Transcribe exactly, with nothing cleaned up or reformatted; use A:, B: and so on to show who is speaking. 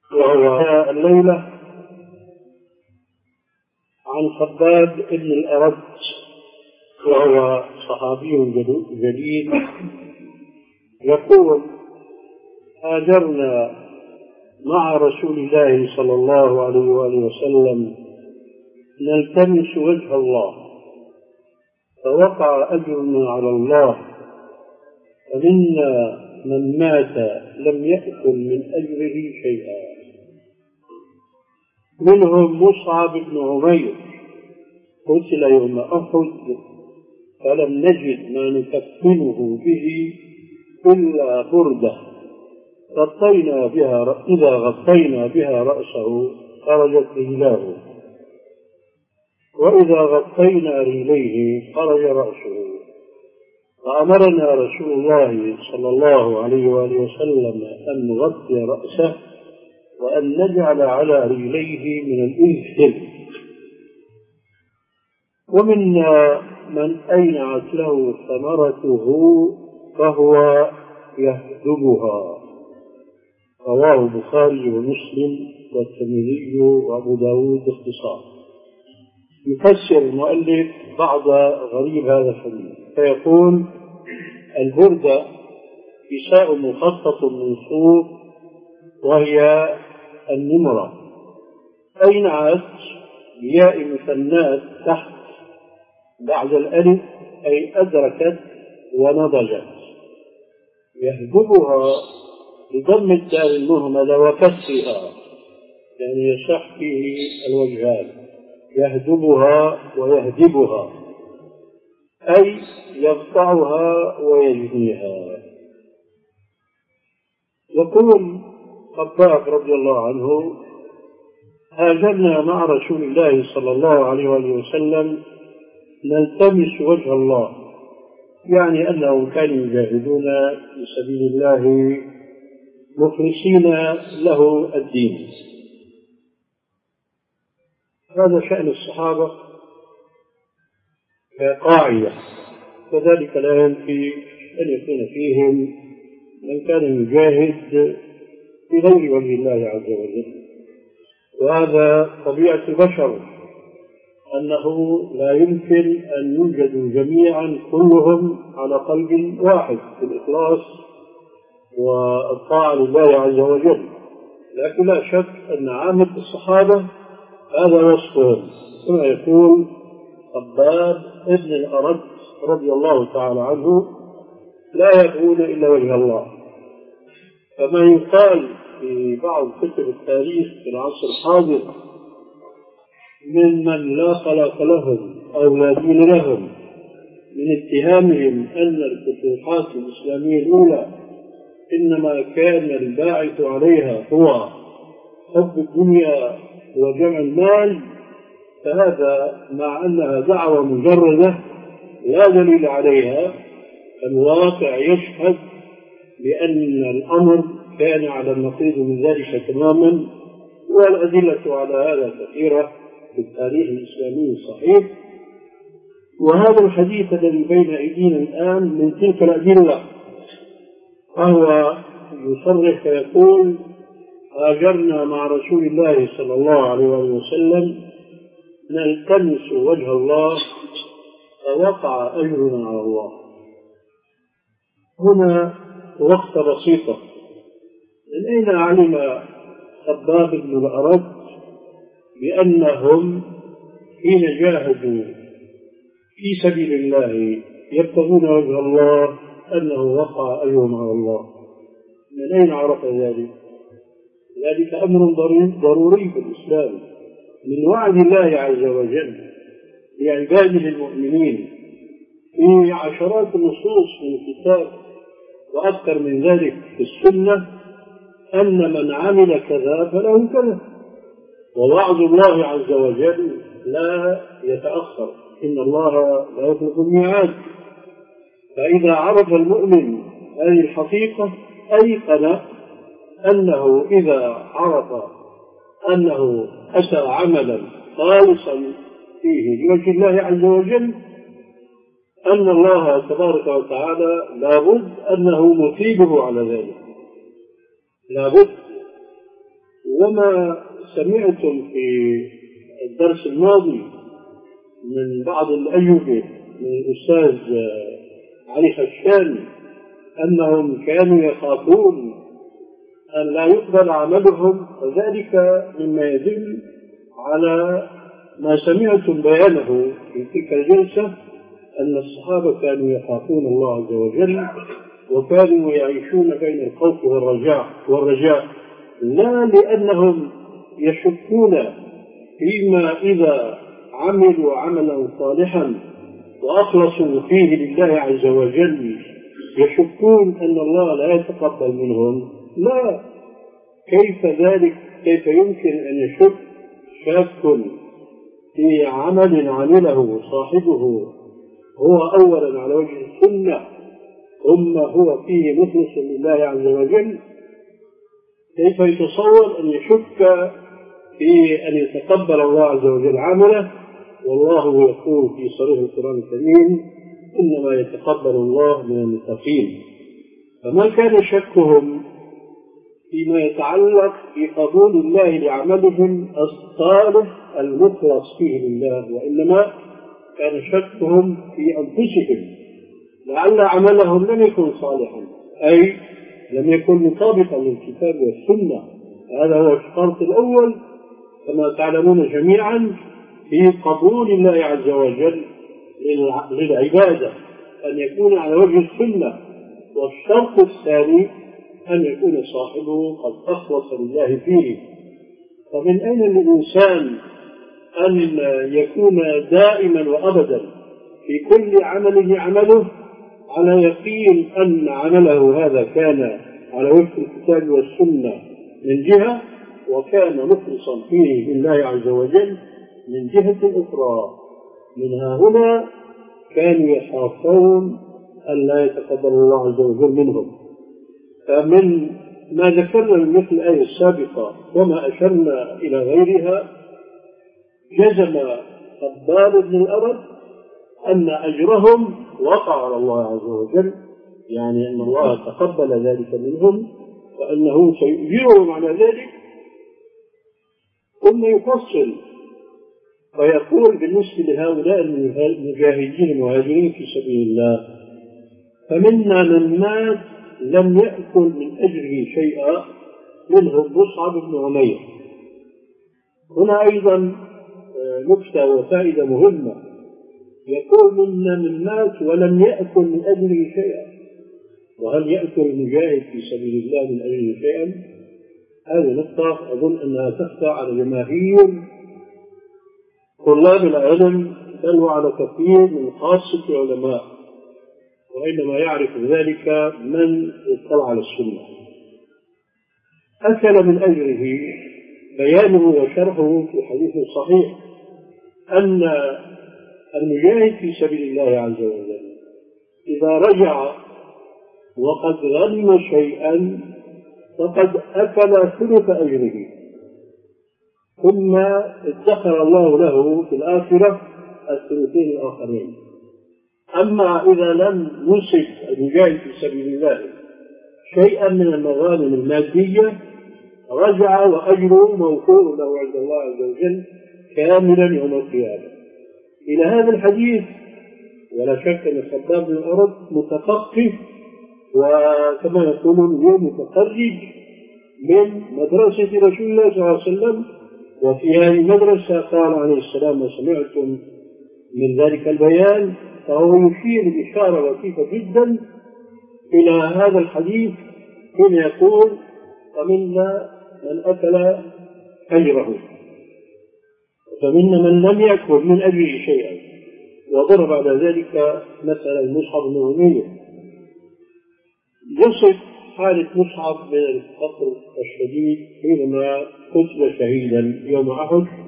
A: وهو الليلة عن خباب بن الأرد، وهو صحابي جليل، يقول: هاجرنا مع رسول الله صلى الله عليه وآله وسلم نلتمس وجه الله، فوقع أجرنا على الله، فمنا من مات لم يأكل من أجره شيئا، منهم مصعب بن عمير قتل يوم أحد فلم نجد ما نكفنه به إلا بردة غطينا بها، إذا غطينا بها رأسه خرجت رجلاه، وإذا غطينا رجليه خرج رأسه، فأمرنا رسول الله صلى الله عليه وآله وسلم أن نغطي رأسه وأن نجعل على رجليه من الإنسل. ومنا من أينعت له ثمرته فهو يهدبها، رواه البخاري ومسلم والترمذي وأبو داود باختصار. يفسر المؤلف بعض غريب هذا الحديث فيقول: البردة كساء مخطط من صوف وهي النمرة، أينعت بياء مثنات تحت بعد الألف أي أدركت ونضجت، يهدبها بضم الدال المهملة وكسرها، يعني يصح فيه الوجهان، يهدبها ويهدبها أي يقطعها ويجنيها. يقول خباب رضي الله عنه: هاجرنا مع رسول الله صلى الله عليه وسلم نلتمس وجه الله، يعني أنهم كانوا يجاهدون في سبيل الله مخلصين له الدين. هذا شأن الصحابة كقاعدة، كذلك لا ينفي أن يكون فيهم من كان يجاهد بغير وجه الله عز وجل، وهذا طبيعة البشر، أنه لا يمكن أن يوجدوا جميعا كلهم على قلب واحد في الإخلاص والطاعة لله عز وجل، لكن لا شك أن عامة الصحابة هذا وصفهم، كما يقول خباب ابن الأرد رضي الله تعالى عنه: لا يبغون إلا وجه الله. كما يقال في بعض كتب التاريخ في العصر الحاضر ممن لا خلق لهم أو لا دين لهم من اتهامهم أن الفتوحات الإسلامية الأولى إنما كان الباعث عليها هو حب الدنيا وجمع المال، فهذا مع أنها دعوة مجردة لا دليل عليها، الواقع يشهد بأن الأمر كان على النقيض من ذلك تماما، والأدلة على هذا كثيرة في التاريخ الإسلامي الصحيح. وهذا الحديث الذي بين أيدينا الآن من تلك الأدلة، وهو يصرح فيقول: هاجرنا مع رسول الله صلى الله عليه وسلم نلتمس وجه الله فوقع أجرنا على الله. هنا وقت بسيطة: من أين علم خباب بن الأرد بأنهم حين جاهدوا في سبيل الله يبتغون وجه الله أنه وقع أجرهم على الله؟ من أين عرف ذلك؟ ذلك أمر ضروري في الإسلام من وعد الله عز وجل لعباده المؤمنين في عشرات النصوص من الكتاب وأكثر من ذلك في السنة، أن من عمل كذا فله كذا، ووعد الله عز وجل لا يتأخر، إن الله لا يخلف الميعاد. فإذا عرف المؤمن هذه الحقيقة أيقن أنه إذا عرف أنه أتى عملا خالصا فيه لوجه الله عز وجل أن الله تبارك وتعالى لابد أنه مثيبه على ذلك، لابد. وما سمعتم في الدرس الماضي من بعض الأجوبة من الأستاذ علي خشاني أنهم كانوا يخافون أن لا يقبل عملهم، وذلك مما يدل على ما سمعتم بيانه في تلك الجلسة أن الصحابة كانوا يخافون الله عز وجل وكانوا يعيشون بين الخوف والرجاء والرجاء لا لأنهم يشكون فيما إذا عملوا عملا صالحا وأخلصوا فيه لله عز وجل يشكون أن الله لا يتقبل منهم. لا، كيف ذلك؟ كيف يمكن أن يشك شاك في عمل عمله صاحبه هو أولا على وجه السنة ثم هو فيه مخلص لله عز وجل؟ كيف يتصور أن يشك في أن يتقبل الله عز وجل عمله والله يقول في صريح القرآن الكريم إنما يتقبل الله من المتقين؟ فما كان شكهم فيما يتعلق بقبول الله لعملهم الصالح المخلص فيه لله، وإنما كان شكهم في أنفسهم لعل عملهم لم يكن صالحا، أي لم يكن مطابقا للكتاب والسنة. هذا هو الشرط الأول كما تعلمون جميعا في قبول الله عز وجل للعبادة، أن يكون على وجه السنة. والشرط الثاني أن يكون صاحبه قد أخلص لله فيه. فمن أين للإنسان أن يكون دائما وأبدا في كل عمله عمله على يقين أن عمله هذا كان على وفق الكتاب والسنة من جهة، وكان مخلصا فيه لله عز وجل من جهة أخرى؟ منها هنا كانوا يخافون أن لا يتقبل الله عز وجل منهم. فمن ما ذكرنا من مثل الآية السابقة وما أشرنا إلى غيرها جزم خباب بن الأرد أن أجرهم وقع على الله عز وجل، يعني أن الله تقبل ذلك منهم وأنه سيؤجرهم على ذلك. ثم يفصل ويقول بالنسبة لهؤلاء المجاهدين المهاجرين في سبيل الله فمنا من مات لم يأكل من أجره شيئا منهم مصعب بن عمير. هنا أيضا نكتة وفائدة مهمة، يقول منا من مات ولم يأكل من أجره شيئا، وهل يأكل المجاهد في سبيل الله من أجله شيئا؟ هذه نقطة أظن أنها تخفى على جماهير طلاب العلم بل وعلى كثير من خاصة العلماء، وإنما يعرف ذلك من اطلع على السنة. أكل من أجره بيانه وشرحه في حديث صحيح أن المجاهد في سبيل الله عز وجل إذا رجع وقد غنم شيئا فقد أكل ثلث أجره، ثم ادخر الله له في الآخرة الثلثين الآخرين. أما إذا لم يصب المجاهد في سبيل الله شيئا من المغانم المادية رجع وأجره موفور له عند الله عز وجل كاملا يوم القيامة. إلى هذا الحديث ولا شك أن خباب بن الأرد متفقه، وكما يقولون اليوم متخرج من مدرسة رسول الله صلى الله عليه وسلم. وفي هذه المدرسة قال عليه السلام وسمعتم من ذلك البيان، فهو يشير بإشارة لطيفة جدا إلى هذا الحديث حين يقول فمنا من أكل أجره فمنا من لم يأكل من أجله شيئا. وضرب بعد ذلك مثلا مصعب بن عمير يصف حالة مصعب من الفقر الشديد حينما قتل شهيدا يوم أحد